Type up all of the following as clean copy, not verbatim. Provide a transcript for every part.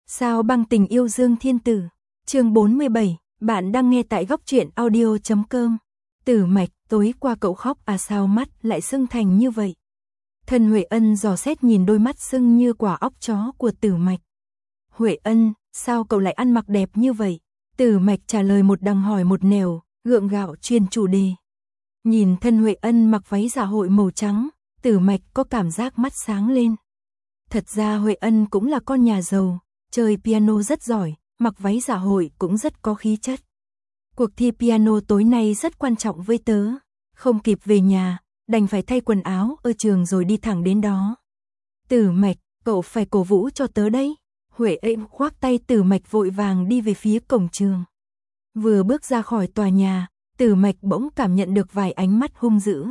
Sao băng tình yêu Dương Thiên Tử, chương 47, bạn đang nghe tại góc truyện audio.com. Tử Mạch, tối qua cậu khóc à, sao mắt lại sưng thành như vậy? Thân Huệ Ân dò xét nhìn đôi mắt sưng như quả óc chó của Tử Mạch. Huệ Ân, sao cậu lại ăn mặc đẹp như vậy? Tử Mạch trả lời một đằng hỏi một nẻo, gượng gạo truyền chủ đề. Nhìn thân Huệ Ân mặc váy dạ hội màu trắng, Tử Mạch có cảm giác mắt sáng lên. Thật ra Huệ Ân cũng là con nhà giàu, chơi piano rất giỏi, mặc váy dạ hội cũng rất có khí chất. Cuộc thi piano tối nay rất quan trọng với tớ, không kịp về nhà, đành phải thay quần áo ở trường rồi đi thẳng đến đó. Tử Mạch, cậu phải cổ vũ cho tớ đấy. Huệ Ân khoác tay Tử Mạch vội vàng đi về phía cổng trường. Vừa bước ra khỏi tòa nhà, Tử Mạch bỗng cảm nhận được vài ánh mắt hung dữ.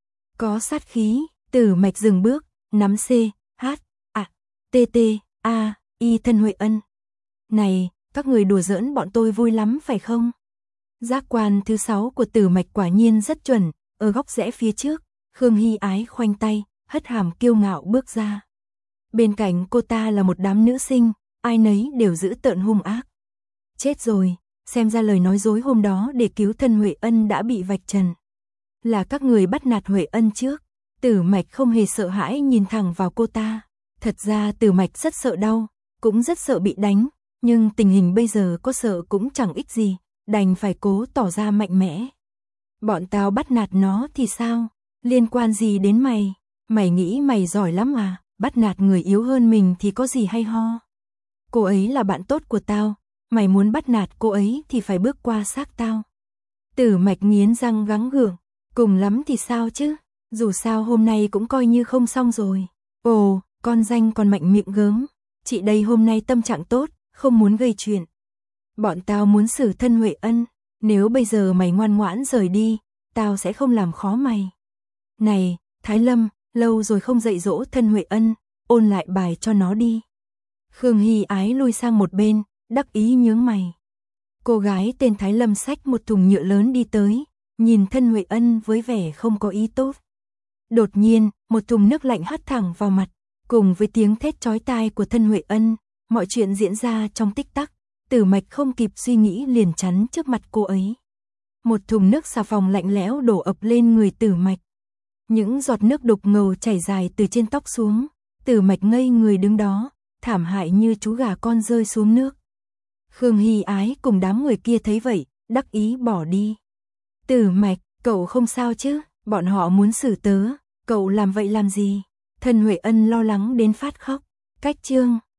Có sát khí, Tử Mạch dừng bước, nắm C, H, A, T, T, A, I thân Huệ Ân. Này, các người đùa giỡn bọn tôi vui lắm phải không? Giác quan thứ 6 của Tử Mạch quả nhiên rất chuẩn, ở góc rẽ phía trước, Khương Hy Ái khoanh tay, hất hàm kiêu ngạo bước ra. Bên cạnh cô ta là một đám nữ sinh, ai nấy đều dữ tợn hung ác. Chết rồi, xem ra lời nói dối hôm đó để cứu thân Huệ Ân đã bị vạch trần. Là các người bắt nạt Huệ Ân trước. Tử Mạch không hề sợ hãi nhìn thẳng vào cô ta. Thật ra Tử Mạch rất sợ đau, cũng rất sợ bị đánh, nhưng tình hình bây giờ có sợ cũng chẳng ích gì, đành phải cố tỏ ra mạnh mẽ. Bọn tao bắt nạt nó thì sao? Liên quan gì đến mày? Mày nghĩ mày giỏi lắm à? Bắt nạt người yếu hơn mình thì có gì hay ho? Cô ấy là bạn tốt của tao, mày muốn bắt nạt cô ấy thì phải bước qua xác tao. Tử Mạch nghiến răng gắng gượng, cùng lắm thì sao chứ? Dù sao hôm nay cũng coi như không xong rồi. Ồ, con danh còn mạnh miệng gớm. Chị đây hôm nay tâm trạng tốt, không muốn gây chuyện. Bọn tao muốn xử thân Huệ Ân, nếu bây giờ mày ngoan ngoãn rời đi, tao sẽ không làm khó mày. Này, Thái Lâm, lâu rồi không dạy dỗ thân Huệ Ân, ôn lại bài cho nó đi. Khương Hy Ái lui sang một bên, đắc ý nhướng mày. Cô gái tên Thái Lâm xách một thùng nhựa lớn đi tới, nhìn thân Huệ Ân với vẻ không có ý tốt. Đột nhiên, một thùng nước lạnh hắt thẳng vào mặt, cùng với tiếng thét chói tai của thân Huệ Ân, mọi chuyện diễn ra trong tích tắc, Tử Mạch không kịp suy nghĩ liền chắn trước mặt cô ấy. Một thùng nước xà phòng lạnh lẽo đổ ập lên người Tử Mạch. Những giọt nước đục ngầu chảy dài từ trên tóc xuống, Tử Mạch ngây người đứng đó, thảm hại như chú gà con rơi xuống nước. Khương Hy Ái cùng đám người kia thấy vậy, đắc ý bỏ đi. Tử Mạch, cậu không sao chứ? Bọn họ muốn xử tớ, cậu làm vậy làm gì? Thân Huệ Ân lo lắng đến phát khóc. Cách chương